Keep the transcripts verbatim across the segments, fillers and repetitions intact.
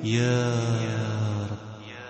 يا رب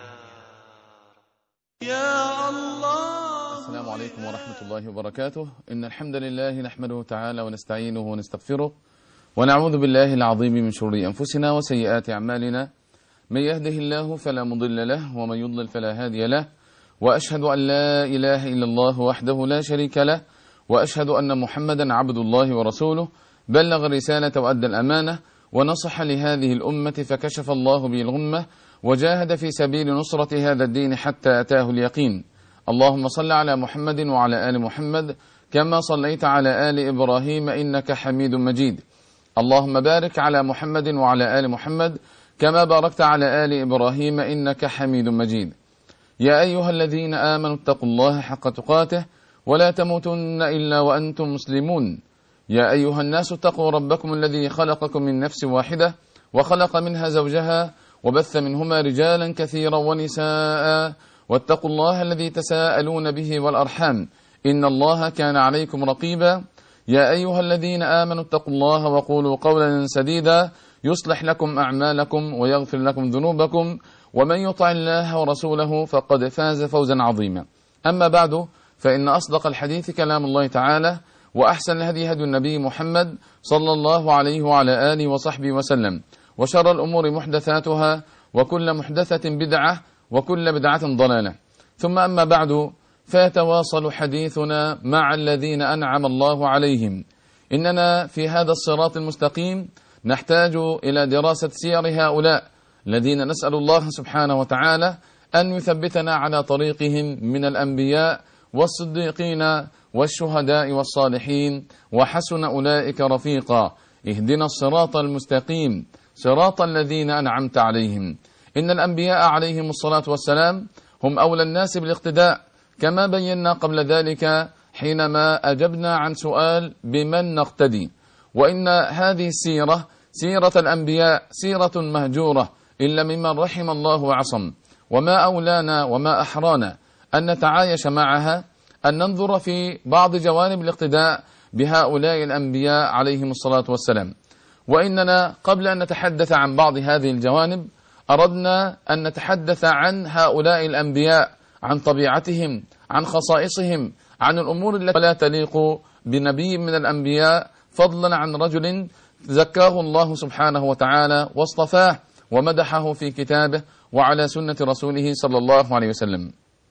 يا الله. السلام عليكم ورحمة الله وبركاته. إن الحمد لله نحمده تعالى ونستعينه ونستغفره ونعوذ بالله العظيم من شرور أنفسنا وسيئات أعمالنا. من يهده الله فلا مضل له ومن يضلل فلا هادي له، وأشهد أن لا إله إلا الله وحده لا شريك له، وأشهد أن محمدا عبد الله ورسوله بلغ الرسالة وأدى الأمانة ونصح لهذه الأمة فكشف الله به الغمة وجاهد في سبيل نصرة هذا الدين حتى أتاه اليقين. اللهم صل على محمد وعلى آل محمد كما صليت على آل إبراهيم إنك حميد مجيد. اللهم بارك على محمد وعلى آل محمد كما باركت على آل إبراهيم إنك حميد مجيد. يا أيها الذين آمنوا اتقوا الله حق تقاته ولا تموتن إلا وأنتم مسلمون. يا أيها الناس اتقوا ربكم الذي خلقكم من نفس واحدة وخلق منها زوجها وبث منهما رجالا كثيرا ونساء، واتقوا الله الذي تساءلون به والأرحام إن الله كان عليكم رقيبا. يا أيها الذين آمنوا اتقوا الله وقولوا قولا سديدا يصلح لكم أعمالكم ويغفر لكم ذنوبكم، ومن يطع الله ورسوله فقد فاز فوزا عظيما. أما بعد، فإن أصدق الحديث كلام الله تعالى، وأحسن الهدي هدي النبي محمد صلى الله عليه وعلى آله وصحبه وسلم، وشر الأمور محدثاتها وكل محدثة بدعة وكل بدعة ضلالة. ثم أما بعد، فيتواصل حديثنا مع الذين أنعم الله عليهم. إننا في هذا الصراط المستقيم نحتاج إلى دراسة سير هؤلاء الذين نسأل الله سبحانه وتعالى أن يثبتنا على طريقهم من الأنبياء والصديقين والشهداء والصالحين، وحسن أولئك رفيقا. اهدنا الصراط المستقيم صراط الذين أنعمت عليهم. إن الأنبياء عليهم الصلاة والسلام هم أولى الناس بالاقتداء، كما بينا قبل ذلك حينما أجبنا عن سؤال بمن نقتدي. وإن هذه السيرة سيرة الأنبياء سيرة مهجورة إلا ممن رحم الله وعصم، وما أولانا وما أحرانا أن نتعايش معها، أن ننظر في بعض جوانب الاقتداء بهؤلاء الأنبياء عليهم الصلاة والسلام. وإننا قبل أن نتحدث عن بعض هذه الجوانب أردنا أن نتحدث عن هؤلاء الأنبياء، عن طبيعتهم، عن خصائصهم، عن الأمور التي لا تليق بنبي من الأنبياء، فضلا عن رجل زكاه الله سبحانه وتعالى واصطفاه ومدحه في كتابه وعلى سنة رسوله صلى الله عليه وسلم.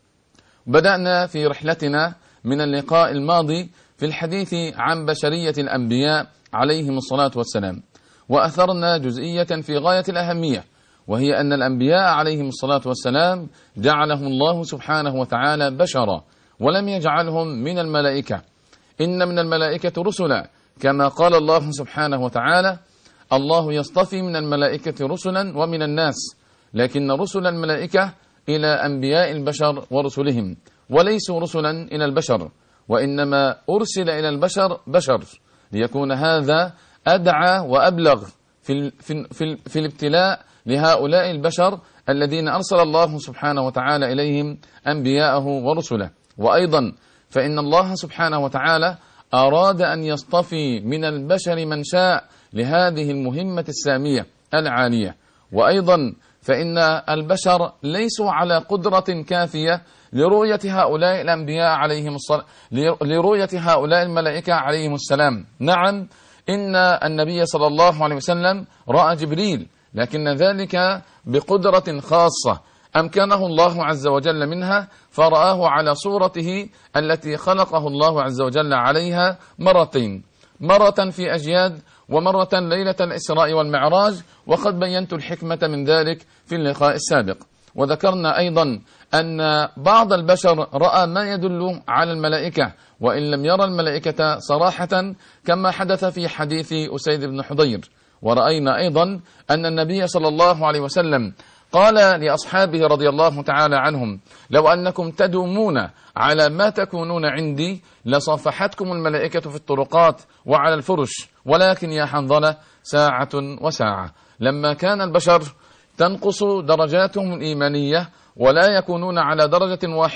بدأنا في رحلتنا من اللقاء الماضي في الحديث عن بشرية الأنبياء عليهم الصلاة والسلام، وأثرنا جزئية في غاية الأهمية، وهي أن الأنبياء عليهم الصلاة والسلام جعلهم الله سبحانه وتعالى بشرا ولم يجعلهم من الملائكة. إن من الملائكة رسلا، كما قال الله سبحانه وتعالى: الله يصطفي من الملائكة رسلا ومن الناس، لكن رسل الملائكة إلى أنبياء البشر ورسلهم، وليسوا رسلا إلى البشر، وإنما أرسل إلى البشر بشر، ليكون هذا أدعى وأبلغ في, في, في, في الابتلاء لهؤلاء البشر الذين أرسل الله سبحانه وتعالى إليهم أنبياءه ورسله. وأيضا فإن الله سبحانه وتعالى أراد أن يصطفي من البشر من شاء لهذه المهمة السامية العالية. وأيضا فإن البشر ليسوا على قدرة كافية لرؤية هؤلاء الأنبياء عليهم الصلاة، لرؤية هؤلاء الملائكة عليهم السلام. نعم، إن النبي صلى الله عليه وسلم رأى جبريل، لكن ذلك بقدرة خاصة أمكنه الله عز وجل منها، فرآه على صورته التي خلقه الله عز وجل عليها مرتين، مرة في أجياد ومرة ليلة الإسراء والمعراج، وقد بينت الحكمة من ذلك في اللقاء السابق. وذكرنا أيضا أن بعض البشر رأى ما يدل على الملائكة وإن لم يرى الملائكة صراحة، كما حدث في حديث أسيد بن حضير. ورأينا أيضا أن النبي صلى الله عليه وسلم قال لأصحابه رضي الله تعالى عنهم: لو أنكم تدومون على ما تكونون عندي لصافحتكم الملائكة في الطرقات وعلى الفرش، ولكن يا حنظلة ساعة وساعة. لما كان البشر تنقص درجاتهم الإيمانية ولا يكونون على درجة واحدة،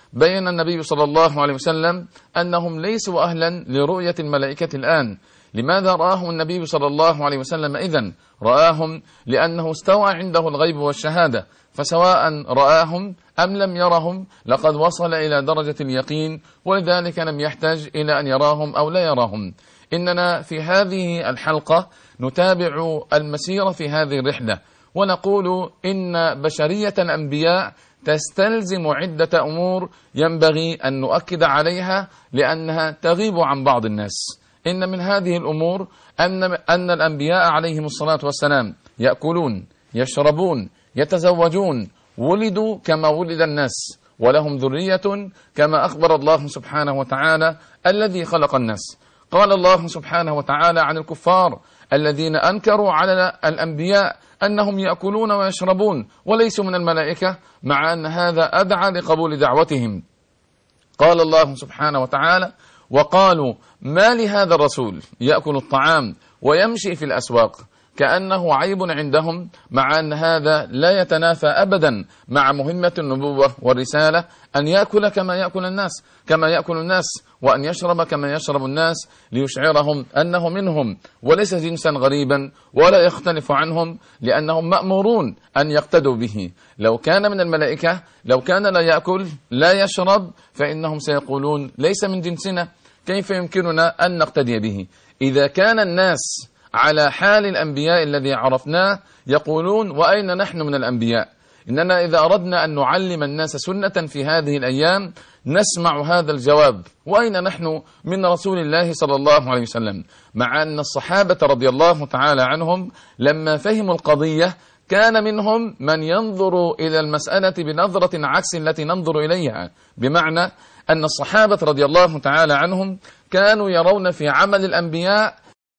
بين النبي صلى الله عليه وسلم أنهم ليسوا أهلا لرؤية الملائكة الآن. لماذا رآهم النبي صلى الله عليه وسلم إذن؟ رآهم لأنه استوى عنده الغيب والشهادة، فسواء رآهم أم لم يرهم لقد وصل إلى درجة اليقين، ولذلك لم يحتاج إلى أن يراهم أو لا يراهم. إننا في هذه الحلقة نتابع المسير في هذه الرحلة، ونقول إن بشرية الأنبياء تستلزم عدة أمور ينبغي أن نؤكد عليها لأنها تغيب عن بعض الناس. إن من هذه الأمور أن, أن الأنبياء عليهم الصلاة والسلام يأكلون، يشربون، يتزوجون، ولدوا كما ولد الناس، ولهم ذرية كما أخبر الله سبحانه وتعالى الذي خلق الناس. قال الله سبحانه وتعالى عن الكفار الذين أنكروا على الأنبياء أنهم يأكلون ويشربون وليسوا من الملائكة، مع أن هذا أدعى لقبول دعوتهم. قال الله سبحانه وتعالى: وقالوا ما لهذا الرسول يأكل الطعام ويمشي في الأسواق، كأنه عيب عندهم، مع أن هذا لا يتنافى أبدا مع مهمة النبوة والرسالة، أن يأكل كما يأكل الناس كما يأكل الناس وأن يشرب كما يشرب الناس، ليشعرهم أنه منهم وليس جنسا غريبا ولا يختلف عنهم، لأنهم مأمورون أن يقتدوا به. لو كان من الملائكة، لو كان لا يأكل لا يشرب، فإنهم سيقولون ليس من جنسنا، كيف يمكننا أن نقتدي به؟ إذا كان الناس على حال الأنبياء الذي عرفناه يقولون وأين نحن من الأنبياء؟ إننا إذا أردنا أن نعلم الناس سنة في هذه الأيام نسمع هذا الجواب: وأين نحن من رسول الله صلى الله عليه وسلم؟ مع أن الصحابة رضي الله تعالى عنهم لما فهموا القضية كان منهم من ينظر إلى المسألة بنظرة عكس التي ننظر إليها، بمعنى أن الصحابة رضي الله تعالى عنهم كانوا يرون في عمل الأنبياء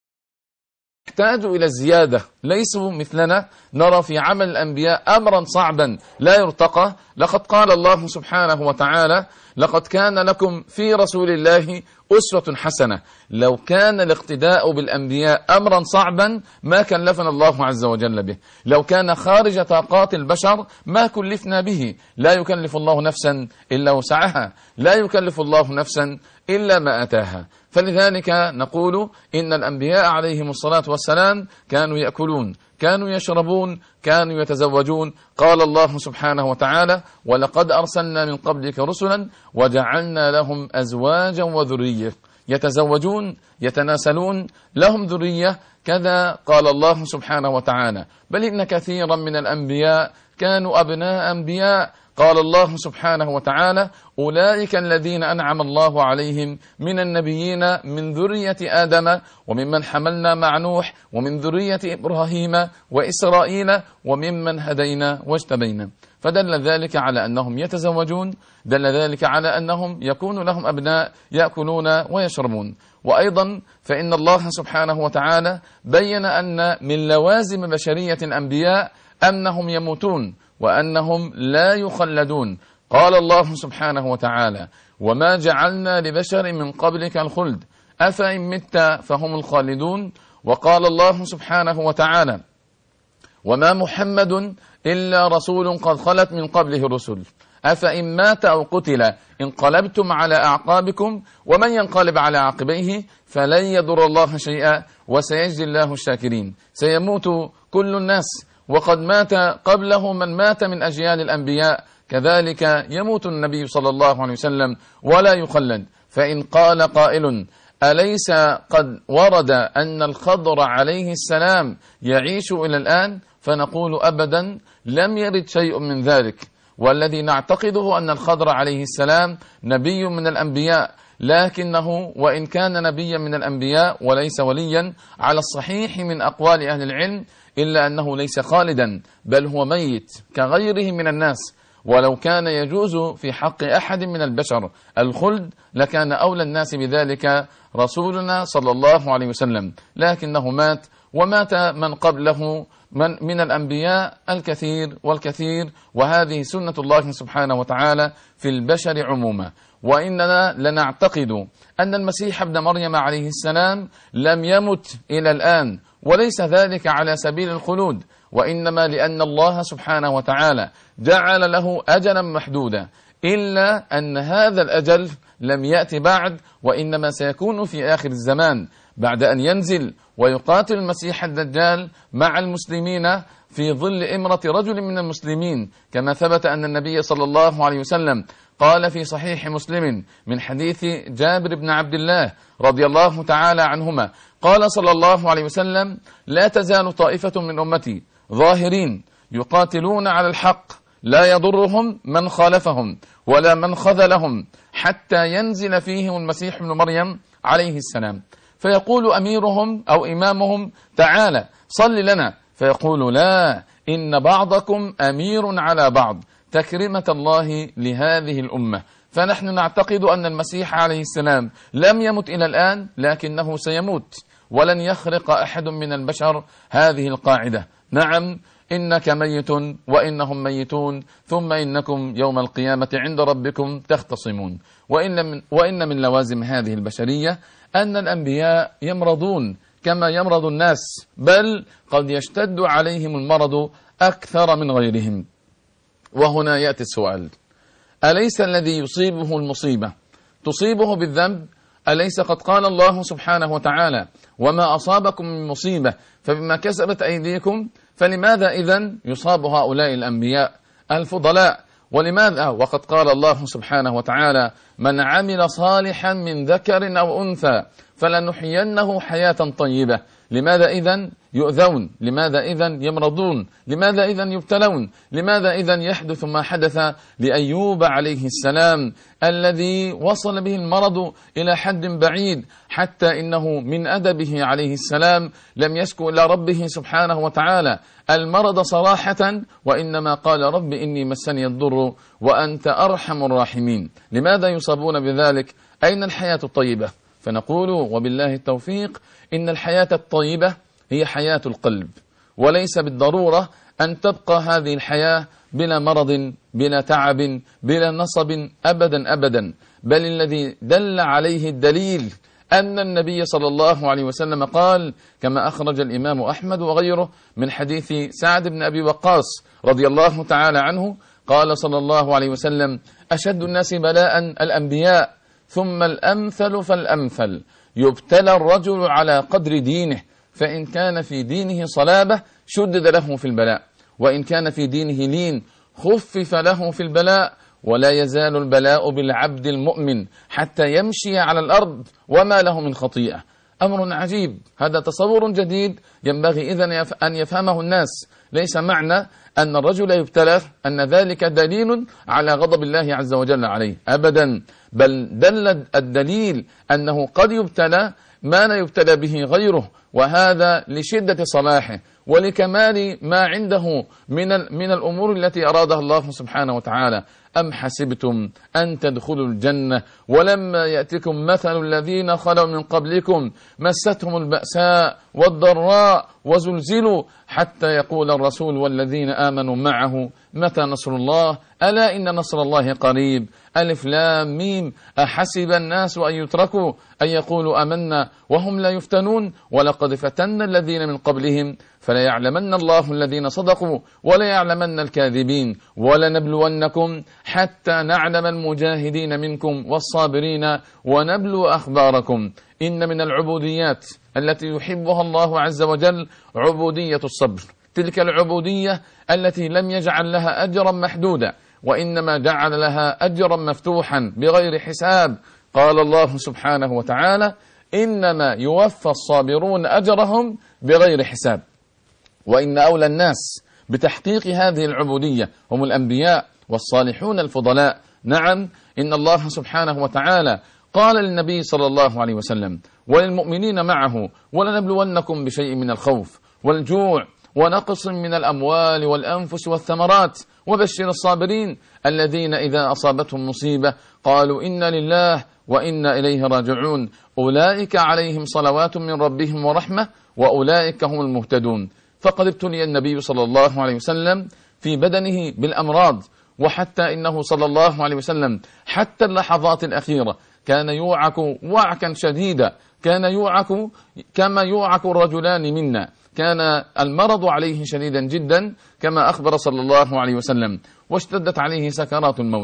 يحتاجوا إلى الزيادة، ليسوا مثلنا نرى في عمل الأنبياء أمرا صعبا لا يرتقى. لقد قال الله سبحانه وتعالى: لقد كان لكم في رسول الله أسوة حسنة. لو كان الاقتداء بالأنبياء أمرا صعبا ما كلفنا الله عز وجل به، لو كان خارج طاقات البشر ما كلفنا به. لا يكلف الله نفسا إلا وسعها، لا يكلف الله نفسا إلا ما أتاها. فلذلك نقول إن الأنبياء عليهم الصلاة والسلام كانوا يأكلون، كانوا يشربون، كانوا يتزوجون. قال الله سبحانه وتعالى: ولقد أرسلنا من قبلك رسلا وجعلنا لهم أزواجا وذرية. يتزوجون، يتناسلون، لهم ذرية. كذا قال الله سبحانه وتعالى: بل إن كثيرا من الأنبياء كانوا أبناء أنبياء. قال الله سبحانه وتعالى: أولئك الذين أنعم الله عليهم من النبيين من ذرية آدم وممن حملنا مع نوح ومن ذرية إبراهيم وإسرائيل وممن هدينا واجتبينا. فدل ذلك على أنهم يتزوجون، دل ذلك على أنهم يكون لهم أبناء يأكلون ويشربون. وأيضا فإن الله سبحانه وتعالى بين أن من لوازم بشرية الأنبياء أنهم يموتون وأنهم لا يخلدون. قال الله سبحانه وتعالى: وما جعلنا لبشر من قبلك الخلد أفإن مت فهم الخالدون. وقال الله سبحانه وتعالى: وما محمد إلا رسول قد خلت من قبله الرسل أفإن مات أو قتل انقلبتم على أعقابكم ومن ينقلب على عقبيه فلن يضر الله شيئا وسيجزي الله الشاكرين. سيموت كل الناس، وقد مات قبله من مات من أجيال الأنبياء، كذلك يموت النبي صلى الله عليه وسلم ولا يخلد. فإن قال قائل: أليس قد ورد أن الخضر عليه السلام يعيش إلى الآن؟ فنقول: أبدا، لم يرد شيء من ذلك. والذي نعتقده أن الخضر عليه السلام نبي من الأنبياء، لكنه وإن كان نبيا من الأنبياء وليس وليا على الصحيح من أقوال أهل العلم، إلا أنه ليس خالدا، بل هو ميت كغيره من الناس. ولو كان يجوز في حق أحد من البشر الخلد لكان أولى الناس بذلك رسولنا صلى الله عليه وسلم، لكنه مات، ومات من قبله من, من الأنبياء الكثير والكثير، وهذه سنة الله سبحانه وتعالى في البشر عموما. وإننا لنعتقد أن المسيح ابن مريم عليه السلام لم يمت إلى الآن، وليس ذلك على سبيل الخلود، وإنما لأن الله سبحانه وتعالى جعل له أجلا محدودا. إلا أن هذا الأجل لم يأتي بعد، وإنما سيكون في آخر الزمان بعد أن ينزل ويقاتل المسيح الدجال مع المسلمين في ظل إمرة رجل من المسلمين، كما ثبت أن النبي صلى الله عليه وسلم قال في صحيح مسلم من حديث جابر بن عبد الله رضي الله تعالى عنهما، قال صلى الله عليه وسلم: لا تزال طائفة من أمتي ظاهرين يقاتلون على الحق لا يضرهم من خالفهم ولا من خذلهم حتى ينزل فيهم المسيح ابن مريم عليه السلام، فيقول أميرهم أو إمامهم: تعالى صل لنا، فيقول: لا، إن بعضكم أمير على بعض، تكرمة الله لهذه الأمة. فنحن نعتقد أن المسيح عليه السلام لم يمت إلى الآن، لكنه سيموت، ولن يخرق أحد من البشر هذه القاعدة: نعم، إنك ميت وإنهم ميتون، ثم إنكم يوم القيامة عند ربكم تختصمون. وإن من, وإن من لوازم هذه البشرية أن الأنبياء يمرضون كما يمرض الناس، بل قد يشتد عليهم المرض أكثر من غيرهم. وهنا يأتي السؤال: أليس الذي يصيبه المصيبة تصيبه بالذنب؟ أليس قد قال الله سبحانه وتعالى: وما أصابكم من مصيبة فبما كسبت أيديكم؟ فلماذا إذن يصاب هؤلاء الأنبياء الفضلاء؟ ولماذا وقد قال الله سبحانه وتعالى: من عمل صالحا من ذكر أو أنثى فلنحيينه حياة طيبة؟ لماذا إذن يؤذون؟ لماذا إذن يمرضون؟ لماذا إذن يبتلون؟ لماذا إذن يحدث ما حدث لأيوب عليه السلام الذي وصل به المرض إلى حد بعيد، حتى إنه من أدبه عليه السلام لم يشكو إلى ربه سبحانه وتعالى المرض صراحة، وإنما قال: رب إني مسني الضر وأنت أرحم الراحمين. لماذا يصابون بذلك؟ أين الحياة الطيبة؟ فنقول وبالله التوفيق: إن الحياة الطيبة هي حياة القلب، وليس بالضرورة أن تبقى هذه الحياة بلا مرض بلا تعب بلا نصب أبدا أبدا، بل الذي دل عليه الدليل أن النبي صلى الله عليه وسلم قال، كما أخرج الإمام أحمد وغيره من حديث سعد بن أبي وقاص رضي الله تعالى عنه، قال صلى الله عليه وسلم: أشد الناس بلاء الأنبياء ثم الأمثل فالأمثل، يبتلى الرجل على قدر دينه، فإن كان في دينه صلابة شدد له في البلاء، وإن كان في دينه لين خفف له في البلاء، ولا يزال البلاء بالعبد المؤمن حتى يمشي على الأرض وما له من خطيئة. أمر عجيب، هذا تصور جديد ينبغي إذن أن يفهمه الناس. ليس معنى أن الرجل يبتلى أن ذلك دليل على غضب الله عز وجل عليه أبدا، بل دل الدليل أنه قد يبتلى ما لا يبتلى به غيره، وهذا لشدة صلاحه ولكمال ما عنده من من الأمور التي أرادها الله سبحانه وتعالى. أم حسبتم أن تدخلوا الجنة ولما يأتكم مثل الذين خلوا من قبلكم مستهم البأساء والضراء وزلزلوا حتى يقول الرسول والذين آمنوا معه متى نصر الله ألا إن نصر الله قريب. ألف لام ميم. أحسب الناس أن يتركوا أن يقولوا آمنا وهم لا يفتنون ولقد فتنا الذين من قبلهم فلا يعلمن الله الذين صدقوا ولا يعلمن الكاذبين ولنبلونكم حتى نعلم المجاهدين منكم والصابرين ونبلو أخباركم. إن من العبوديات التي يحبها الله عز وجل عبودية الصبر، تلك العبودية التي لم يجعل لها أجرا محدودا وإنما جعل لها أجرا مفتوحا بغير حساب. قال الله سبحانه وتعالى: إنما يوفى الصابرون أجرهم بغير حساب. وإن أولى الناس بتحقيق هذه العبودية هم الأنبياء والصالحون الفضلاء. نعم، إن الله سبحانه وتعالى قال للنبي صلى الله عليه وسلم وللمؤمنين معه: ولنبلونكم بشيء من الخوف والجوع ونقص من الأموال والأنفس والثمرات وبشر الصابرين الذين إذا أصابتهم مصيبة قالوا إنا لله وإنا إليه راجعون أولئك عليهم صلوات من ربهم ورحمة وأولئك هم المهتدون. فقد ابتلي النبي صلى الله عليه وسلم في بدنه بالأمراض، وحتى إنه صلى الله عليه وسلم حتى اللحظات الأخيرة كان يوعك وعكا شديدا، كان يوعك كما يوعك الرجلان منا، كان المرض عليه شديدا جدا كما أخبر صلى الله عليه وسلم، واشتدت عليه سكرات الموت.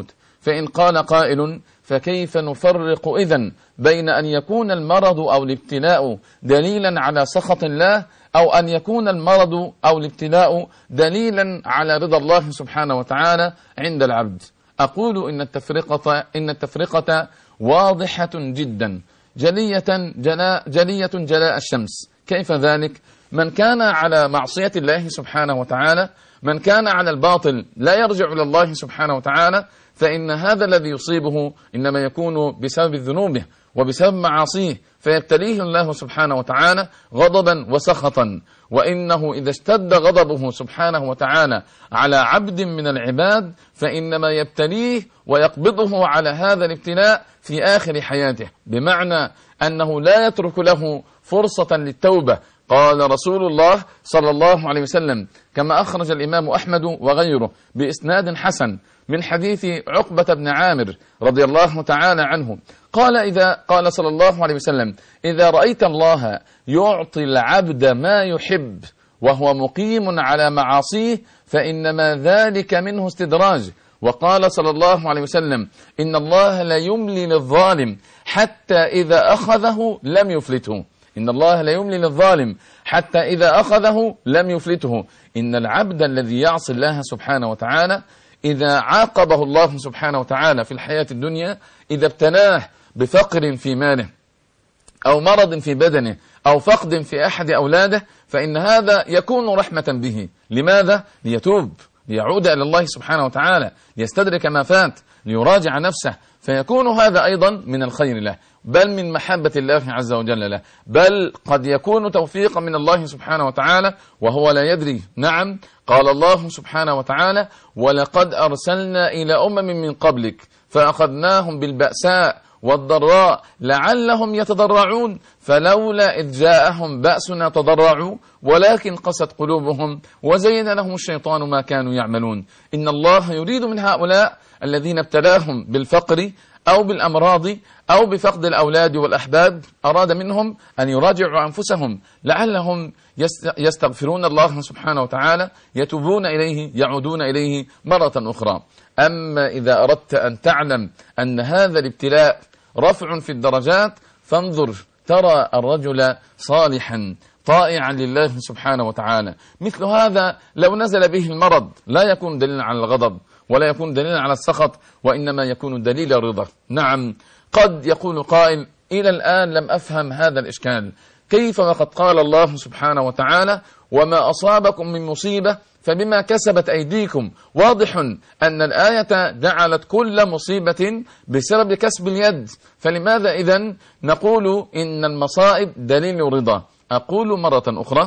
فإن قال قائل فكيف نفرق إذن بين أن يكون المرض أو الابتلاء دليلا على سخط الله، أو أن يكون المرض أو الابتلاء دليلا على رضا الله سبحانه وتعالى عند العبد؟ أقول إن التفرقة إن التفرقة واضحة جدا، جلية جلاء جلية جلاء الشمس. كيف ذلك؟ من كان على معصية الله سبحانه وتعالى، من كان على الباطل لا يرجع إلى الله سبحانه وتعالى، فإن هذا الذي يصيبه إنما يكون بسبب ذنوبه وبسبب معاصيه، فيبتليه الله سبحانه وتعالى غضبا وسخطا. وإنه إذا اشتد غضبه سبحانه وتعالى على عبد من العباد فإنما يبتليه ويقبضه على هذا الابتلاء في آخر حياته، بمعنى أنه لا يترك له فرصة للتوبة. قال رسول الله صلى الله عليه وسلم كما أخرج الإمام أحمد وغيره بإسناد حسن من حديث عقبة بن عامر رضي الله تعالى عنه، قال إذا قال صلى الله عليه وسلم: إذا رأيت الله يعطي العبد ما يحب وهو مقيم على معاصيه فإنما ذلك منه استدراج. وقال صلى الله عليه وسلم: إن الله لا يملي للظالم حتى إذا أخذه لم يفلته. إن الله لا يملي للظالم حتى إذا أخذه لم يفلته. إن العبد الذي يعصي الله سبحانه وتعالى إذا عاقبه الله سبحانه وتعالى في الحياة الدنيا، إذا ابتلاه بفقر في ماله أو مرض في بدنه أو فقد في أحد أولاده، فإن هذا يكون رحمة به. لماذا؟ ليتوب، ليعود إلى الله سبحانه وتعالى، ليستدرك ما فات، ليراجع نفسه، فيكون هذا أيضا من الخير له، بل من محبة الله عز وجل له، بل قد يكون توفيقا من الله سبحانه وتعالى وهو لا يدري. نعم، قال الله سبحانه وتعالى: ولقد أرسلنا إلى أمم من قبلك فأخذناهم بالبأساء والضراء لعلهم يتضرعون فلولا إذ جاءهم بأسنا تضرعوا ولكن قست قلوبهم وزين لهم الشيطان ما كانوا يعملون. إن الله يريد من هؤلاء الذين ابتلاهم بالفقر أو بالأمراض أو بفقد الأولاد والأحباب، أراد منهم أن يراجعوا أنفسهم لعلهم يستغفرون الله سبحانه وتعالى، يتوبون إليه، يعودون إليه مرة أخرى. أما إذا أردت أن تعلم أن هذا الابتلاء رفع في الدرجات، فانظر ترى الرجل صالحا طائعا لله سبحانه وتعالى، مثل هذا لو نزل به المرض لا يكون دليلا على الغضب ولا يكون دليلا على السخط، وإنما يكون دليل الرضا. نعم، قد يقول قائل: إلى الآن لم أفهم هذا الإشكال، كيف وقد قال الله سبحانه وتعالى: وما أصابكم من مصيبة فبما كسبت أيديكم. واضح أن الآية جعلت كل مصيبة بسبب كسب اليد، فلماذا إذن نقول إن المصائب دليل رضا؟ أقول مرة أخرى: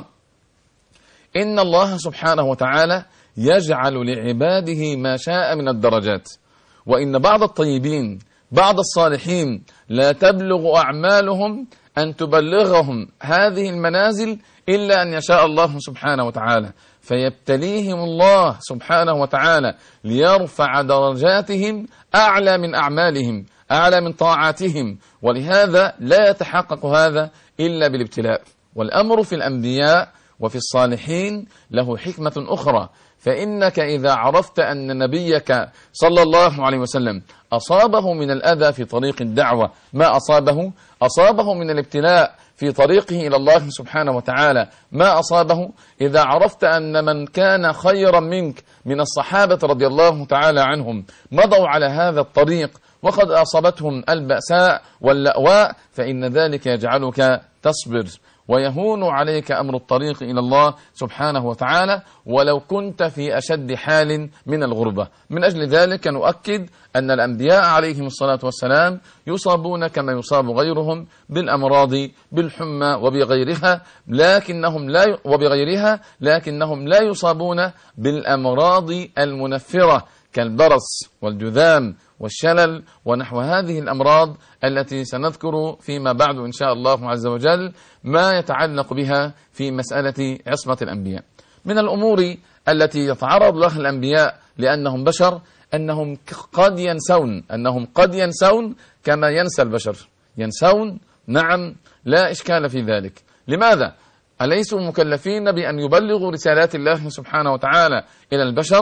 إن الله سبحانه وتعالى يجعل لعباده ما شاء من الدرجات، وإن بعض الطيبين بعض الصالحين لا تبلغ أعمالهم أن تبلغهم هذه المنازل إلا أن يشاء الله سبحانه وتعالى، فيبتليهم الله سبحانه وتعالى ليرفع درجاتهم أعلى من أعمالهم، أعلى من طاعاتهم، ولهذا لا يتحقق هذا إلا بالابتلاء. والأمر في الأنبياء وفي الصالحين له حكمة أخرى، فإنك إذا عرفت أن نبيك صلى الله عليه وسلم أصابه من الأذى في طريق الدعوة ما أصابه، أصابه من الابتلاء في طريقه إلى الله سبحانه وتعالى ما أصابه، إذا عرفت أن من كان خيرا منك من الصحابة رضي الله تعالى عنهم مضوا على هذا الطريق وقد أصابتهم البأساء واللأواء، فإن ذلك يجعلك تصبر ويهون عليك أمر الطريق إلى الله سبحانه وتعالى ولو كنت في أشد حال من الغربة. من أجل ذلك نؤكد أن الأنبياء عليهم الصلاة والسلام يصابون كما يصاب غيرهم بالأمراض، بالحمى وبغيرها، لكنهم لا وبغيرها لكنهم لا يصابون بالأمراض المنفرة كالبرص والجذام والشلل ونحو هذه الأمراض التي سنذكر فيما بعد إن شاء الله عز وجل ما يتعلق بها في مسألة عصمة الأنبياء. من الأمور التي يتعرض لها الأنبياء لأنهم بشر أنهم قد ينسون أنهم قد ينسون كما ينسى البشر، ينسون، نعم، لا إشكال في ذلك. لماذا؟ أليسوا مكلفين بأن يبلغوا رسالات الله سبحانه وتعالى إلى البشر؟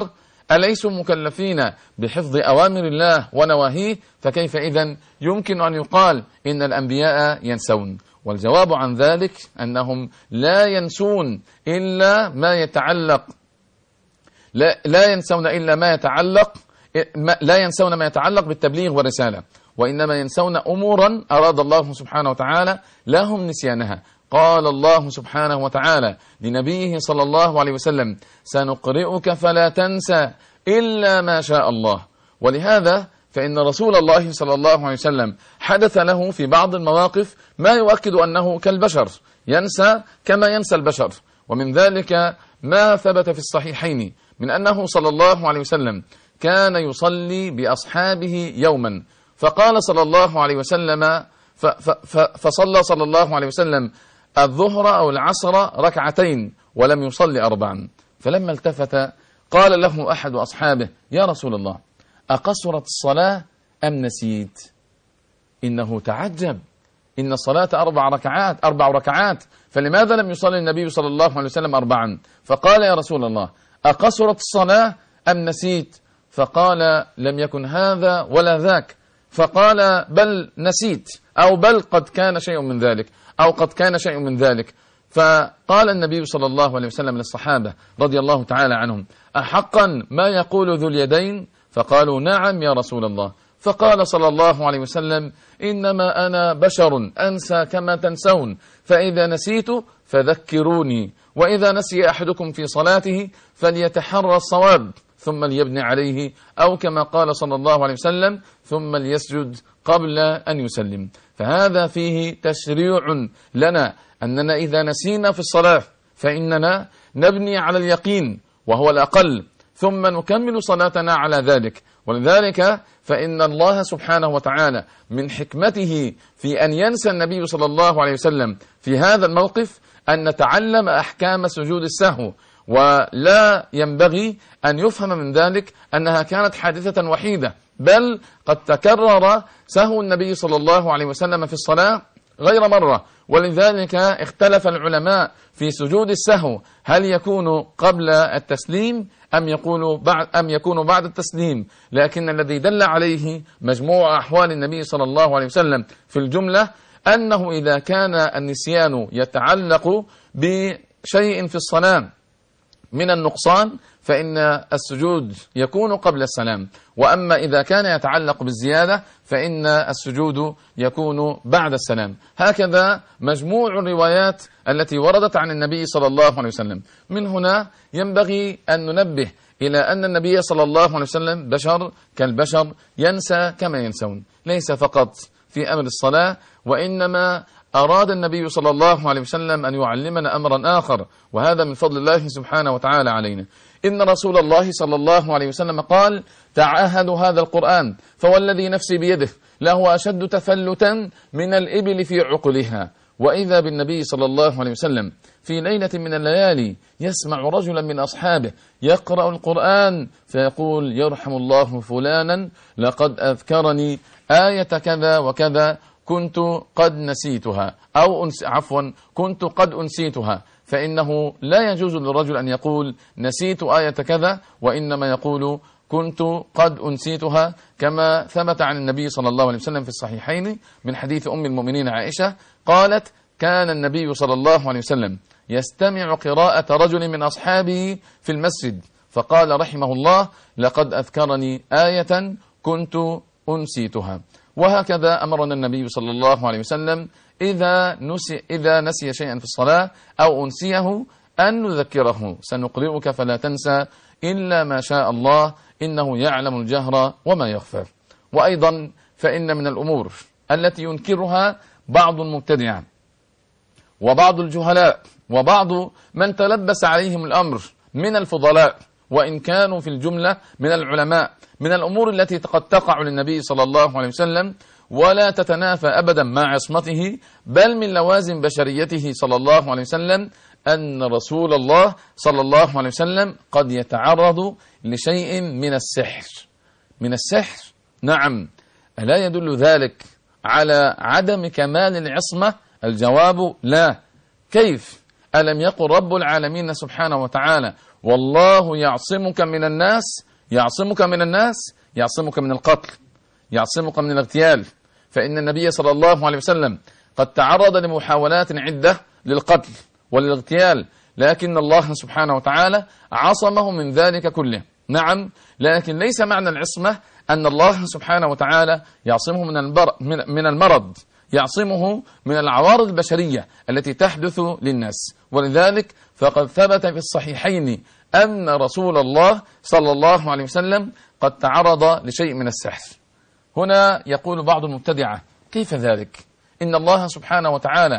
أليسوا مكلفين بحفظ أوامر الله ونواهيه؟ فكيف إذن يمكن أن يقال إن الأنبياء ينسون؟ والجواب عن ذلك أنهم لا ينسون إلا ما يتعلق لا, لا ينسون إلا ما يتعلق لا ينسون ما يتعلق بالتبليغ والرسالة، وإنما ينسون أمورا أراد الله سبحانه وتعالى لهم نسيانها. قال الله سبحانه وتعالى لنبيه صلى الله عليه وسلم: سنقرئك فلا تنسى إلا ما شاء الله. ولهذا فإن رسول الله صلى الله عليه وسلم حدث له في بعض المواقف ما يؤكد أنه كالبشر، ينسى كما ينسى البشر. ومن ذلك ما ثبت في الصحيحين من أنه صلى الله عليه وسلم كان يصلي بأصحابه يوما، فقال صلى الله عليه وسلم فصلى صلى الله عليه وسلم الظهر أو العصر ركعتين ولم يصلي أربعا، فلما التفت قال له أحد أصحابه: يا رسول الله، أقصرت الصلاة أم نسيت؟ إنه تعجب، إن الصلاة أربع ركعات أربع ركعات فلماذا لم يصلي النبي صلى الله عليه وسلم أربعا؟ فقال: يا رسول الله، أقصرت الصلاة أم نسيت؟ فقال: لم يكن هذا ولا ذاك. فقال: بل نسيت، أو بل قد كان شيء من ذلك، أو قد كان شيء من ذلك. فقال النبي صلى الله عليه وسلم للصحابة رضي الله تعالى عنهم: أحقا ما يقول ذو اليدين؟ فقالوا: نعم يا رسول الله. فقال صلى الله عليه وسلم: إنما أنا بشر أنسى كما تنسون، فإذا نسيت فذكروني، وإذا نسي أحدكم في صلاته فليتحرى الصواب ثم ليبني عليه، أو كما قال صلى الله عليه وسلم: ثم ليسجد قبل أن يسلم. فهذا فيه تشريع لنا أننا إذا نسينا في الصلاة فإننا نبني على اليقين وهو الأقل، ثم نكمل صلاتنا على ذلك. ولذلك فإن الله سبحانه وتعالى من حكمته في أن ينسى النبي صلى الله عليه وسلم في هذا الموقف أن نتعلم أحكام سجود السهو، ولا ينبغي أن يفهم من ذلك أنها كانت حادثة وحيدة، بل قد تكرر سهو النبي صلى الله عليه وسلم في الصلاة غير مرة. ولذلك اختلف العلماء في سجود السهو، هل يكون قبل التسليم أم يكون بعد أم يكون بعد التسليم. لكن الذي دل عليه مجموع أحوال النبي صلى الله عليه وسلم في الجملة أنه إذا كان النسيان يتعلق بشيء في الصلاة من النقصان فإن السجود يكون قبل السلام، وأما إذا كان يتعلق بالزيادة فإن السجود يكون بعد السلام. هكذا مجموع الروايات التي وردت عن النبي صلى الله عليه وسلم. من هنا ينبغي أن ننبه إلى أن النبي صلى الله عليه وسلم بشر كالبشر، ينسى كما ينسون، ليس فقط في أمر الصلاة، وإنما أراد النبي صلى الله عليه وسلم أن يعلمنا أمرا آخر، وهذا من فضل الله سبحانه وتعالى علينا. إن رسول الله صلى الله عليه وسلم قال: تعاهدوا هذا القرآن فوالذي نفسي بيده له أشد تفلتا من الإبل في عقلها. وإذا بالنبي صلى الله عليه وسلم في ليلة من الليالي يسمع رجلا من أصحابه يقرأ القرآن فيقول: يرحم الله فلانا لقد أذكرني آية كذا وكذا كنت قد نسيتها، أو أنس عفوا كنت قد أنسيتها. فإنه لا يجوز للرجل أن يقول نسيت آية كذا، وإنما يقول كنت قد أنسيتها، كما ثبت عن النبي صلى الله عليه وسلم في الصحيحين من حديث أم المؤمنين عائشة قالت: كان النبي صلى الله عليه وسلم يستمع قراءة رجل من أصحابه في المسجد فقال رحمه الله: لقد أذكرني آية كنت أنسيتها. وهكذا أمرنا النبي صلى الله عليه وسلم إذا نسي, إذا نسي شيئا في الصلاة أو أنسيه أن نذكره: سنقرئك فلا تنسى إلا ما شاء الله إنه يعلم الجهر وما يخفى. وأيضا فإن من الأمور التي ينكرها بعض المبتدعة وبعض الجهلاء وبعض من تلبس عليهم الأمر من الفضلاء، وإن كانوا في الجملة من العلماء، من الأمور التي قد تقع للنبي صلى الله عليه وسلم ولا تتنافى أبدا مع عصمته، بل من لوازم بشريته صلى الله عليه وسلم، أن رسول الله صلى الله عليه وسلم قد يتعرض لشيء من السحر. من السحر نعم، ألا يدل ذلك على عدم كمال العصمة؟ الجواب لا. كيف؟ ألم يقل رب العالمين سبحانه وتعالى: والله يعصمك من الناس؟ يعصمك من الناس، يعصمك من القتل، يعصمك من الاغتيال. فإن النبي صلى الله عليه وسلم قد تعرض لمحاولات عدة للقتل وللاغتيال، لكن الله سبحانه وتعالى عصمه من ذلك كله. نعم، لكن ليس معنى العصمة أن الله سبحانه وتعالى يعصمه من من المرض، يعصمه من العوارض البشرية التي تحدث للناس. ولذلك فقد ثبت في الصحيحين أن رسول الله صلى الله عليه وسلم قد تعرض لشيء من السحر. هنا يقول بعض المبتدعة: كيف ذلك؟ إن الله سبحانه وتعالى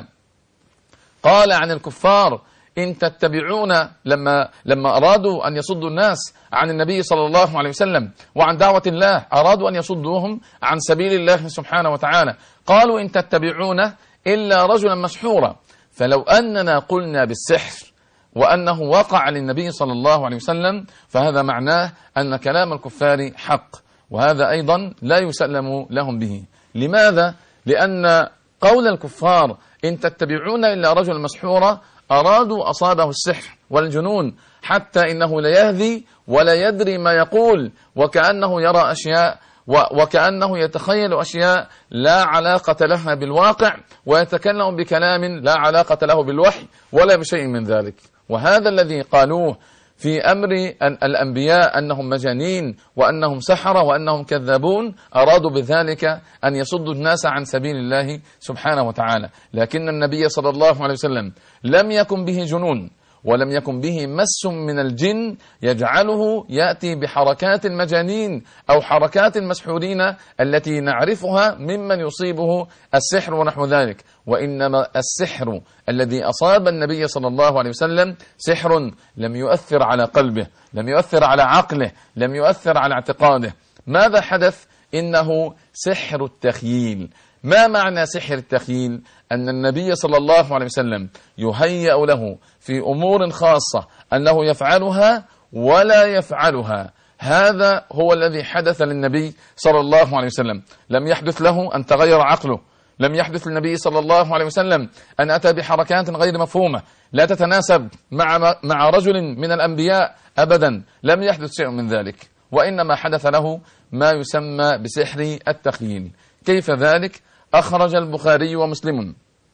قال عن الكفار: إن تتبعون، لما لما أرادوا أن يصدوا الناس عن النبي صلى الله عليه وسلم وعن دعوة الله، أرادوا أن يصدوهم عن سبيل الله سبحانه وتعالى، قالوا: إن تتبعون إلا رجلا مسحورا. فلو أننا قلنا بالسحر وأنه وقع للنبي صلى الله عليه وسلم، فهذا معناه أن كلام الكفار حق، وهذا أيضا لا يسلم لهم به. لماذا؟ لأن قول الكفار إن تتبعون إلا رجل مسحورا أرادوا أصابه السحر والجنون، حتى إنه لا يهذي ولا يدري ما يقول، وكأنه يرى أشياء وكأنه يتخيل أشياء لا علاقة لها بالواقع، ويتكلم بكلام لا علاقة له بالوحي ولا بشيء من ذلك. وهذا الذي قالوه في أمر الأنبياء أنهم مجانين وأنهم سحرة وأنهم كذابون، أرادوا بذلك أن يصدوا الناس عن سبيل الله سبحانه وتعالى. لكن النبي صلى الله عليه وسلم لم يكن به جنون ولم يكن به مس من الجن يجعله يأتي بحركات المجانين أو حركات المسحورين التي نعرفها ممن يصيبه السحر ونحو ذلك. وإنما السحر الذي أصاب النبي صلى الله عليه وسلم سحر لم يؤثر على قلبه، لم يؤثر على عقله، لم يؤثر على اعتقاده. ماذا حدث؟ إنه سحر التخييل. ما معنى سحر التخييل؟ أن النبي صلى الله عليه وسلم يهيأ له في أمور خاصة أنه يفعلها ولا يفعلها. هذا هو الذي حدث للنبي صلى الله عليه وسلم. لم يحدث له أن تغير عقله، لم يحدث للنبي صلى الله عليه وسلم أن أتى بحركات غير مفهومة لا تتناسب مع مع رجل من الأنبياء أبدا، لم يحدث شيء من ذلك، وإنما حدث له ما يسمى بسحر التخييل. كيف ذلك؟ أخرج البخاري ومسلم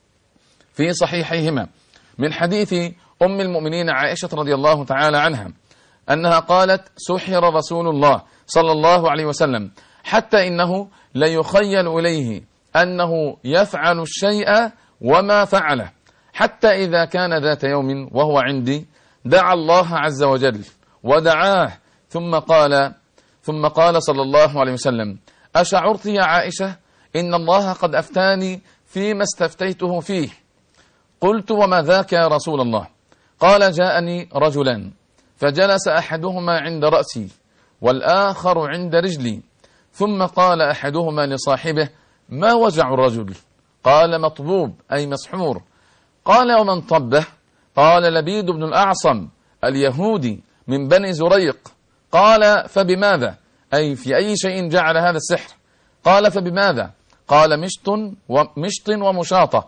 في صحيحيهما من حديث أم المؤمنين عائشة رضي الله تعالى عنها أنها قالت: سحر رسول الله صلى الله عليه وسلم حتى إنه ليخيل إليه أنه يفعل الشيء وما فعله، حتى إذا كان ذات يوم وهو عندي دعا الله عز وجل ودعاه ثم قال ثم قال صلى الله عليه وسلم: أشعرت يا عائشة إن الله قد أفتاني فيما استفتيته فيه؟ قلت: وما ذاك يا رسول الله؟ قال: جاءني رجلان فجلس أحدهما عند رأسي والآخر عند رجلي، ثم قال أحدهما لصاحبه: ما وجع الرجل؟ قال: مطبوب أي مسحور. قال: ومن طبه؟ قال: لبيد بن الأعصم اليهودي من بني زريق. قال: فبماذا؟ أي في أي شيء جعل هذا السحر؟ قال: فبماذا؟ قال: مشط ومشط ومشاطة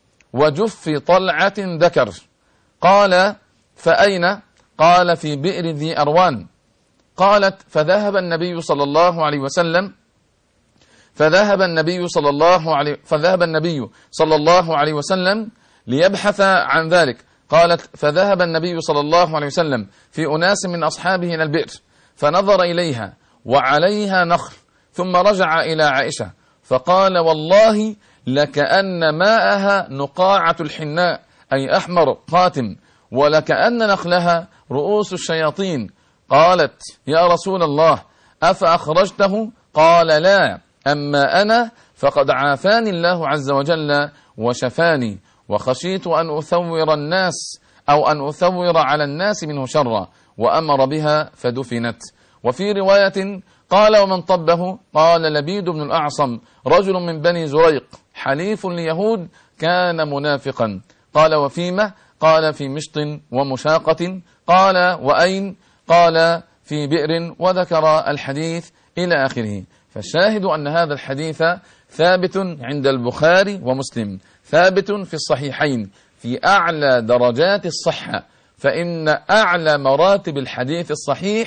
وجف طلعة ذكر. قال: فأين؟ قال: في بئر ذي أروان. قالت: فذهب النبي صلى الله عليه وسلم فذهب النبي صلى الله عليه فذهب النبي صلى الله عليه وسلم ليبحث عن ذلك. قالت: فذهب النبي صلى الله عليه وسلم في أناس من أصحابه إلى البئر فنظر إليها وعليها نخل، ثم رجع إلى عائشة فقال: والله لكأن ماءها نقاعة الحناء أي أحمر قاتم، ولكأن نخلها رؤوس الشياطين. قالت: يا رسول الله أفأخرجته؟ قال: لا، أما أنا فقد عافاني الله عز وجل وشفاني، وخشيت أن أثور الناس أو أن أثور على الناس منه شرا، وأمر بها فدفنت. وفي رواية قال: ومن طبه؟ قال: لبيد بن الأعصم رجل من بني زريق حليف اليهود كان منافقا. قال: وفيما؟ قال: في مشط ومشاقة. قال: وأين؟ قال: في بئر، وذكر الحديث إلى آخره. فالشاهد أن هذا الحديث ثابت عند البخاري ومسلم، ثابت في الصحيحين في أعلى درجات الصحة. فإن أعلى مراتب الحديث الصحيح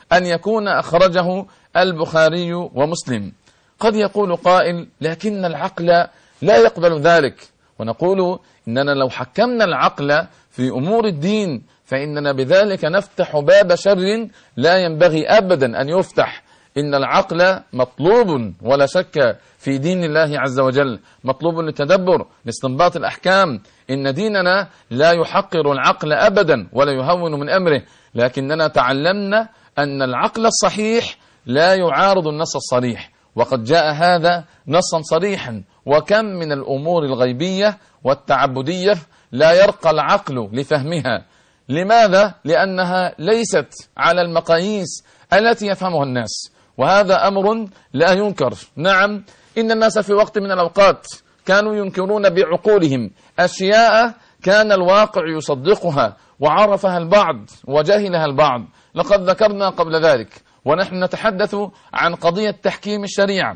أن يكون أخرجه البخاري ومسلم. قد يقول قائل لكن العقل لا يقبل ذلك، ونقول إننا لو حكمنا العقل في أمور الدين فإننا بذلك نفتح باب شر لا ينبغي أبدا أن يفتح. إن العقل مطلوب ولا شك في دين الله عز وجل، مطلوب للتدبر لاستنباط الأحكام. إن ديننا لا يحقر العقل أبدا ولا يهون من أمره، لكننا تعلمنا أن العقل الصحيح لا يعارض النص الصريح، وقد جاء هذا نصا صريحا. وكم من الأمور الغيبية والتعبدية لا يرقى العقل لفهمها. لماذا؟ لأنها ليست على المقاييس التي يفهمها الناس، وهذا أمر لا ينكر. نعم، إن الناس في وقت من الأوقات كانوا ينكرون بعقولهم أشياء كان الواقع يصدقها وعرفها البعض وجهلها البعض. لقد ذكرنا قبل ذلك ونحن نتحدث عن قضية تحكيم الشريعة،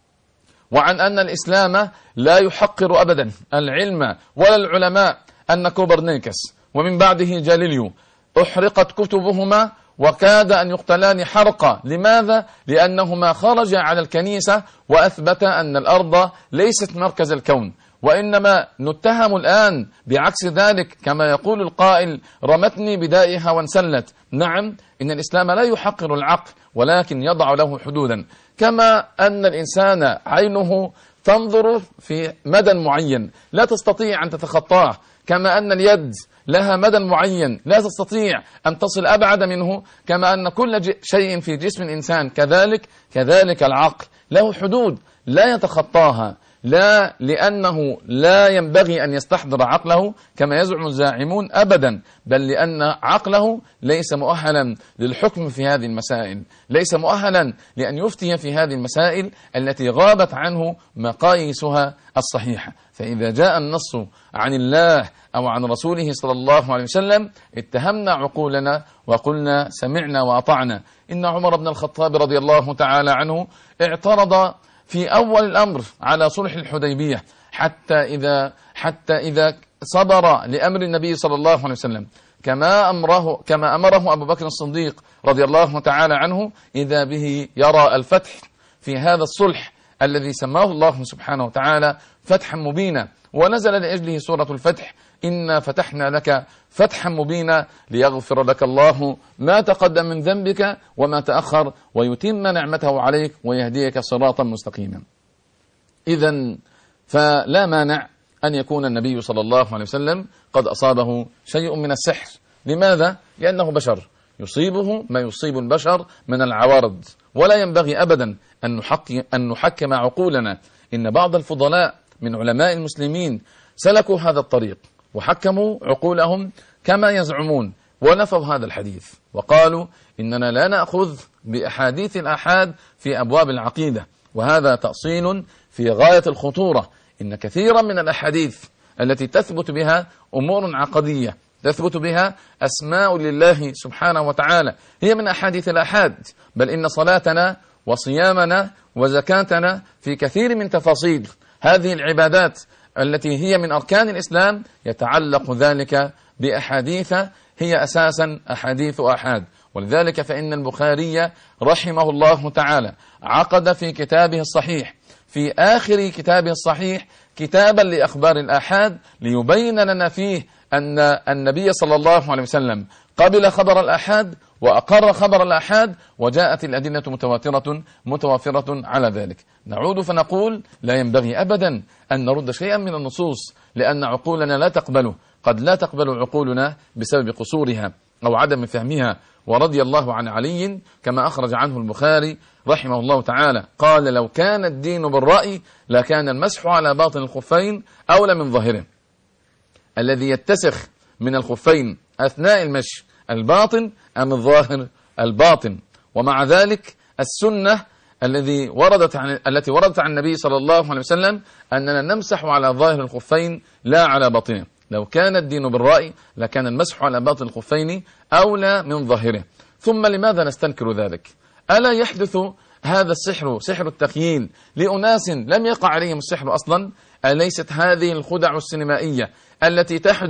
وعن أن الإسلام لا يحقر أبدا العلم ولا العلماء، أن كوبرنيكس ومن بعده جاليليو أحرقت كتبهما وكاد أن يقتلان حرقا. لماذا؟ لأنهما خرجا على الكنيسة وأثبت أن الأرض ليست مركز الكون، وإنما نتهم الآن بعكس ذلك، كما يقول القائل رمتني بدائها وانسلت. نعم، إن الإسلام لا يحقر العقل ولكن يضع له حدودا، كما أن الإنسان عينه تنظر في مدى معين لا تستطيع أن تتخطاه، كما أن اليد لها مدى معين لا تستطيع أن تصل أبعد منه، كما أن كل شيء في جسم الإنسان كذلك كذلك العقل له حدود لا يتخطاها، لا لأنه لا ينبغي أن يستحضر عقله كما يزعم الزاعمون أبدا، بل لأن عقله ليس مؤهلا للحكم في هذه المسائل، ليس مؤهلا لأن يفتي في هذه المسائل التي غابت عنه مقاييسها الصحيحة. فإذا جاء النص عن الله أو عن رسوله صلى الله عليه وسلم اتهمنا عقولنا وقلنا سمعنا وأطعنا. إن عمر بن الخطاب رضي الله تعالى عنه اعترض في أول الأمر على صلح الحديبية حتى إذا حتى إذا صبر لأمر النبي صلى الله عليه وسلم كما أمره كما أمره أبو بكر الصديق رضي الله تعالى عنه، إذا به يرى الفتح في هذا الصلح الذي سماه الله سبحانه وتعالى فتحا مبينا، ونزل لأجله سورة الفتح: إنا فتحنا لك فتحا مبينا ليغفر لك الله ما تقدم من ذنبك وما تأخر ويتم نعمته عليك ويهديك صراطا مستقيما. إذن فلا مانع أن يكون النبي صلى الله عليه وسلم قد أصابه شيء من السحر. لماذا؟ لأنه بشر يصيبه ما يصيب البشر من العوارض، ولا ينبغي أبدا أن نحكم, أن نحكم عقولنا. إن بعض الفضلاء من علماء المسلمين سلكوا هذا الطريق وحكموا عقولهم كما يزعمون، ونفوا هذا الحديث وقالوا إننا لا نأخذ بأحاديث الآحاد في أبواب العقيدة، وهذا تأصيل في غاية الخطورة. إن كثيرا من الأحاديث التي تثبت بها أمور عقدية، تثبت بها أسماء لله سبحانه وتعالى، هي من أحاديث الآحاد. بل إن صلاتنا وصيامنا وزكاتنا في كثير من تفاصيل هذه العبادات التي هي من أركان الإسلام يتعلق ذلك بأحاديث هي أساسا أحاديث آحاد. ولذلك فإن البخاري رحمه الله تعالى عقد في كتابه الصحيح في آخر كتابه الصحيح كتابا لأخبار الآحاد ليبين لنا فيه أن النبي صلى الله عليه وسلم قبل خبر الآحاد وأقر خبر الآحاد، وجاءت الأدلة متواترة متوافرة على ذلك. نعود فنقول لا ينبغي أبدا أن نرد شيئا من النصوص لأن عقولنا لا تقبله، قد لا تقبل عقولنا بسبب قصورها أو عدم فهمها. ورضي الله عن علي كما أخرج عنه البخاري رحمه الله تعالى قال: لو كان الدين بالرأي لكان المسح على باطن الخفين أولى من ظاهره. الذي يتسخ من الخفين أثناء المشي الباطن أم الظاهر؟ الباطن. ومع ذلك السنة الذي وردت عن التي وردت عن النبي صلى الله عليه وسلم أننا نمسح على ظاهر الخفين لا على باطنه. لو كان الدين بالرأي لكان المسح على باطن الخفين أولى من ظاهره. ثم لماذا نستنكر ذلك؟ ألا يحدث هذا السحر، سحر التخييل، لأناس لم يقع عليهم السحر أصلا؟ أليست هذه الخدع السينمائية التي تحدث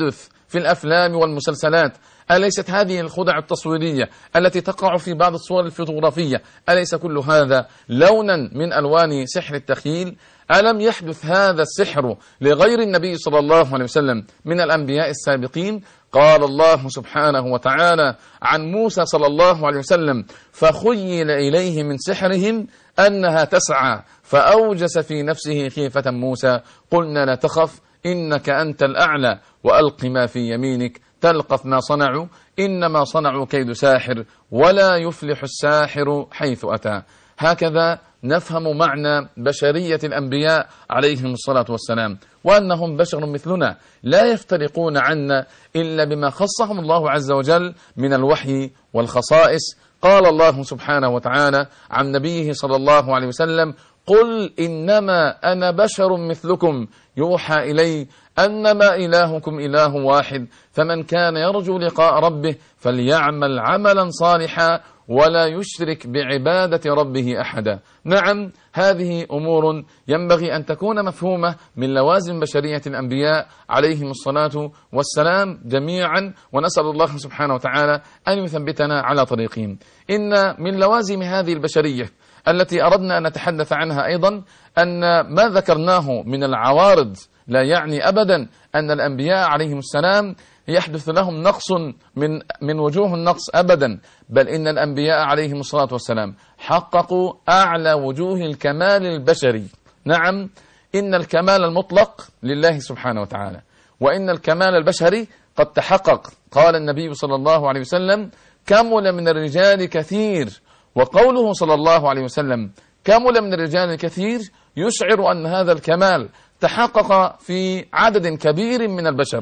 في الأفلام والمسلسلات؟ أليست هذه الخدع التصويرية التي تقع في بعض الصور الفوتوغرافية أليس كل هذا لونا من ألوان سحر التخيل؟ ألم يحدث هذا السحر لغير النبي صلى الله عليه وسلم من الأنبياء السابقين؟ قال الله سبحانه وتعالى عن موسى صلى الله عليه وسلم: فخيل إليه من سحرهم أنها تسعى فأوجس في نفسه خيفة موسى قلنا لا تخف إنك أنت الأعلى وألق ما في يمينك تلقف ما صنعوا إنما صنعوا كيد ساحر ولا يفلح الساحر حيث أتى. هكذا نفهم معنى بشرية الأنبياء عليهم الصلاة والسلام، وأنهم بشر مثلنا لا يفترقون عنا إلا بما خصهم الله عز وجل من الوحي والخصائص. قال الله سبحانه وتعالى عن نبيه صلى الله عليه وسلم: قل إنما أنا بشر مثلكم يوحى إلي أنما إلهكم إله واحد فمن كان يرجو لقاء ربه فليعمل عملا صالحا ولا يشرك بعبادة ربه أحدا. نعم، هذه أمور ينبغي أن تكون مفهومة من لوازم بشرية الأنبياء عليهم الصلاة والسلام جميعا، ونسأل الله سبحانه وتعالى أن يثبتنا على طريقهم. إن من لوازم هذه البشرية التي أردنا أن نتحدث عنها أيضا أن ما ذكرناه من العوارض لا يعني أبدا أن الأنبياء عليهم السلام يحدث لهم نقص من من وجوه النقص أبدا، بل إن الأنبياء عليهم الصلاة والسلام حققوا أعلى وجوه الكمال البشري. نعم، إن الكمال المطلق لله سبحانه وتعالى، وإن الكمال البشري قد تحقق. قال النبي صلى الله عليه وسلم: كمل من الرجال كثير. وقوله صلى الله عليه وسلم كمل من الرجال كثير يشعر أن هذا الكمال تحقق في عدد كبير من البشر،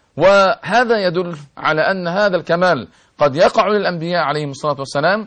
وهذا يدل على أن هذا الكمال قد يقع للأنبياء عليهم الصلاة والسلام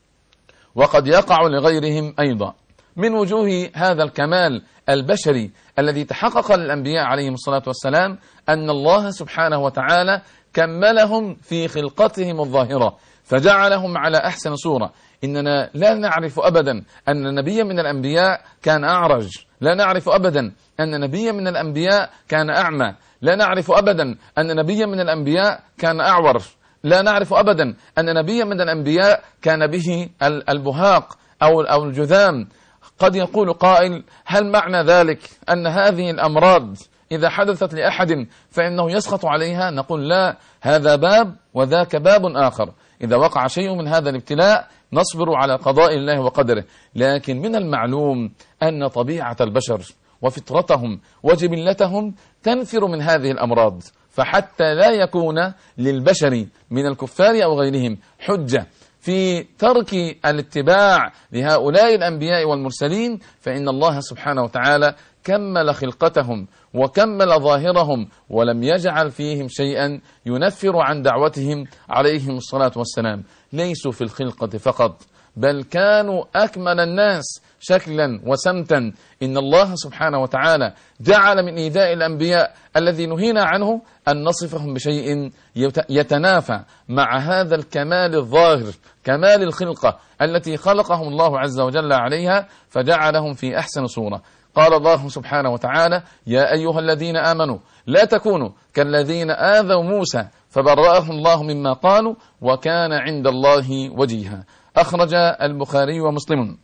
وقد يقع لغيرهم أيضا. من وجوه هذا الكمال البشري الذي تحقق للأنبياء عليهم الصلاة والسلام أن الله سبحانه وتعالى كملهم في خلقتهم الظاهرة فجعلهم على أحسن صورة. إننا لا نعرف أبدا أن نبيا من الأنبياء كان أعرج، لا نعرف أبدا أن نبيا من الأنبياء كان أعمى، لا نعرف أبدا أن نبيا من الأنبياء كان أعور، لا نعرف أبدا أن نبيا من الأنبياء كان به البهاق أو أو الجذام. قد يقول قائل: هل معنى ذلك أن هذه الأمراض إذا حدثت لأحد فإنه يسخط عليها؟ نقول لا، هذا باب وذاك باب آخر. إذا وقع شيء من هذا الابتلاء نصبر على قضاء الله وقدره، لكن من المعلوم أن طبيعة البشر وفطرتهم وجبلتهم تنفر من هذه الأمراض، فحتى لا يكون للبشر من الكفار أو غيرهم حجة في ترك الاتباع لهؤلاء الأنبياء والمرسلين، فإن الله سبحانه وتعالى كمل خلقتهم وكمل ظاهرهم ولم يجعل فيهم شيئا ينفر عن دعوتهم عليهم الصلاة والسلام. ليسوا في الخلقة فقط، بل كانوا أكمل الناس شكلا وسمتا. إن الله سبحانه وتعالى جعل من إيذاء الأنبياء الذي نهينا عنه أن نصفهم بشيء يتنافى مع هذا الكمال الظاهر، كمال الخلقة التي خلقهم الله عز وجل عليها فجعلهم في أحسن صورة. قال الله سبحانه وتعالى: يا أيها الذين آمنوا لا تكونوا كالذين آذوا موسى فبرأه الله مما قالوا وكان عند الله وجيها. أخرج البخاري ومسلم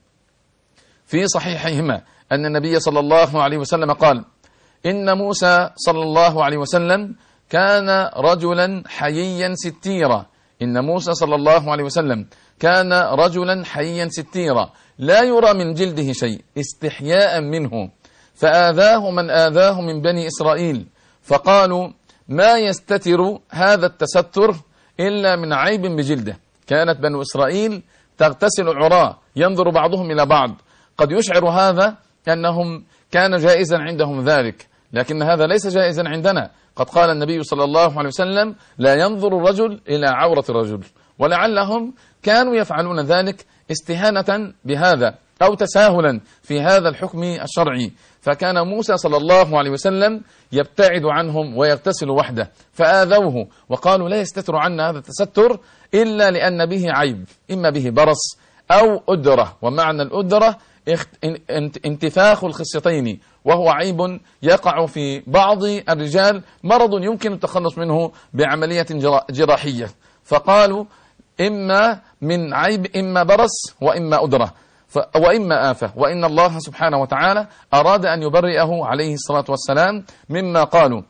في صحيحيهما أن النبي صلى الله عليه وسلم قال: إن موسى صلى الله عليه وسلم كان رجلا حييا ستيرا. إن موسى صلى الله عليه وسلم كان رجلا حييا ستيرا لا يرى من جلده شيء استحياء منه، فآذاه من آذاه من بني إسرائيل فقالوا: ما يستتر هذا التستر إلا من عيب بجلده. كانت بنو إسرائيل تغتسل عراة، ينظر بعضهم إلى بعض. قد يشعر هذا أنهم كان جائزا عندهم ذلك، لكن هذا ليس جائزا عندنا. قد قال النبي صلى الله عليه وسلم: لا ينظر الرجل إلى عورة الرجل. ولعلهم كانوا يفعلون ذلك استهانة بهذا أو تساهلا في هذا الحكم الشرعي. فكان موسى صلى الله عليه وسلم يبتعد عنهم ويغتسل وحده، فآذوه وقالوا: لا يستتر عنا هذا التستر إلا لأن به عيب، إما به برص أو أدرة. ومعنى الأدرة انتفاخ الخصيتين وهو عيب يقع في بعض الرجال، مرض يمكن التخلص منه بعملية جراحية. فقالوا إما من عيب، إما برص، وإما أدرة، وإما آفة، وإن الله سبحانه وتعالى أراد أن يبرئه عليه الصلاة والسلام مما قالوا.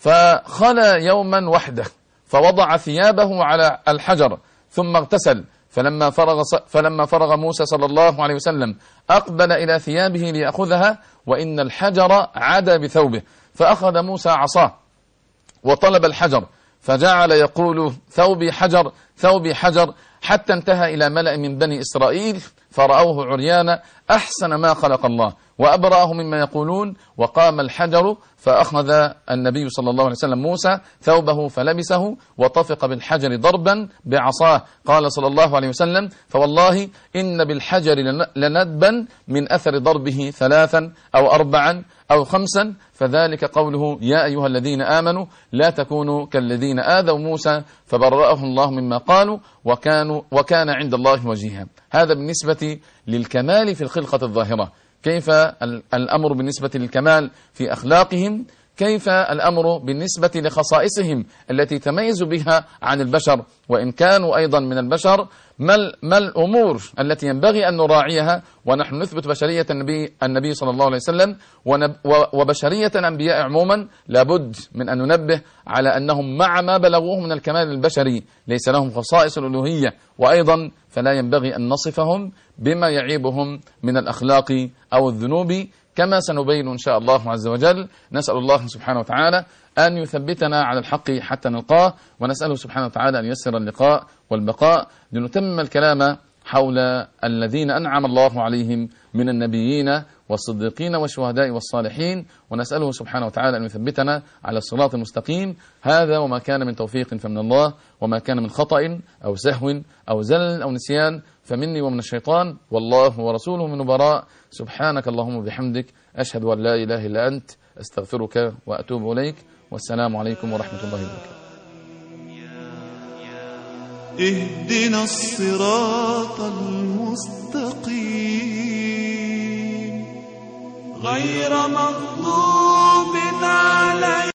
فخلى يوما وحده فوضع ثيابه على الحجر ثم اغتسل، فلما فرغ, فلما فرغ موسى صلى الله عليه وسلم أقبل إلى ثيابه ليأخذها، وإن الحجر عدا بثوبه، فأخذ موسى عصاه وطلب الحجر، فجعل يقول ثوبي حجر ثوبي حجر، حتى انتهى إلى ملأ من بني إسرائيل فرأوه عريانا أحسن ما خلق الله وأبرأه مما يقولون. وقام الحجر فأخذ النبي صلى الله عليه وسلم موسى ثوبه فلبسه وطفق بالحجر ضربا بعصاه. قال صلى الله عليه وسلم: فوالله إن بالحجر لندبا من أثر ضربه ثلاثا أو أربعا أو خمسا، فذلك قوله: يا أيها الذين آمنوا لا تكونوا كالذين آذوا موسى فبرأه الله مما قالوا وكانوا وكان عند الله وجيها. هذا بالنسبة للكمال في الخلقة الظاهرة. كيف الأمر بالنسبة للكمال في أخلاقهم؟ كيف الأمر بالنسبة لخصائصهم التي تميز بها عن البشر؟ وإن كانوا أيضا من البشر، ما الأمور التي ينبغي أن نراعيها ونحن نثبت بشرية النبي, النبي صلى الله عليه وسلم وبشرية الأنبياء عموما؟ لابد من أن ننبه على أنهم مع ما بلغوه من الكمال البشري ليس لهم خصائص الألوهية، وأيضا فلا ينبغي أن نصفهم بما يعيبهم من الأخلاق أو الذنوب، كما سنبين إن شاء الله عز وجل. نسأل الله سبحانه وتعالى أن يثبتنا على الحق حتى نلقاه، ونسأله سبحانه وتعالى أن ييسر اللقاء والبقاء لنتمم الكلام حول الذين أنعم الله عليهم من النبيين والصديقين والشهداء والصالحين، ونسأله سبحانه وتعالى أن يثبتنا على الصراط المستقيم. هذا وما كان من توفيق فمن الله، وما كان من خطأ أو سهو أو زلل أو نسيان فمني ومن الشيطان، والله ورسوله من براء. سبحانك اللهم وبحمدك، أشهد أن لا إله إلا أنت، أستغفرك وأتوب إليك، والسلام عليكم ورحمة الله وبركاته. اهدنا الصراط المستقيم غير مغضوب عليهم